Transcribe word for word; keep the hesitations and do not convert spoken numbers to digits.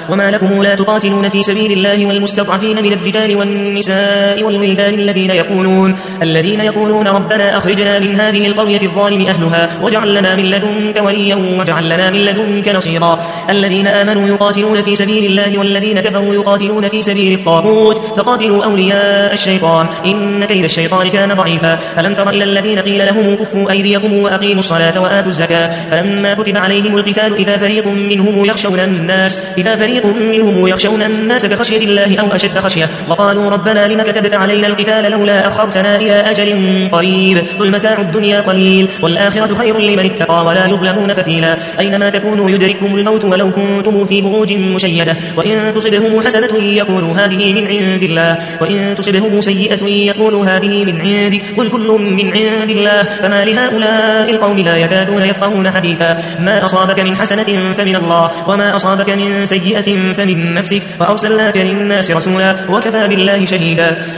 وما لكم لا تقاتلون في سبيل الله والمستضعفين من الرجال والنساء والولدان الذين يقولون الذين يقولون ربنا أخرجنا من هذه القرية الظالم أهلها واجعل لنا من لدنك وليا واجعل لنا من لدنك نصيرا الذين آمنوا يقاتلون في سبيل الله والذين كفروا يقاتلون في سبيل الطاغوت فقاتلوا أولياء الشيطان إن كيد الشيطان كان ضعيفا ألم تر إلى الذين قيل لهم كفوا أيديكم وأقيموا الصلاة وآتوا الزكاة فلما كتب عليهم القتال إذا فريق منهم يخشون الناس إذا فريق منهم يخشون الناس كخشية الله أو أشد خشية وقالوا ربنا لما كتبت علينا القتال لولا أخرتنا إلى أجل قريب قل متاع الدنيا قليل والآخرة خير لمن اتقى ولا يظلمون فتيلا أينما تكونوا يدرككم الموت ولو كنتم في بروج مشيدة وإن تصبهم حسنة يقولوا هذه من عند الله وإن تصبهم سيئة يقولوا هذه من عندك قل كل من عند الله فما لهؤلاء القوم لا يكادون يفقهون حديثا ما أصابك من حسنة فمن الله وما أصابك من سيئة فمن نفسك وأرسلناك للناس رسولا وكفى بالله شهيدا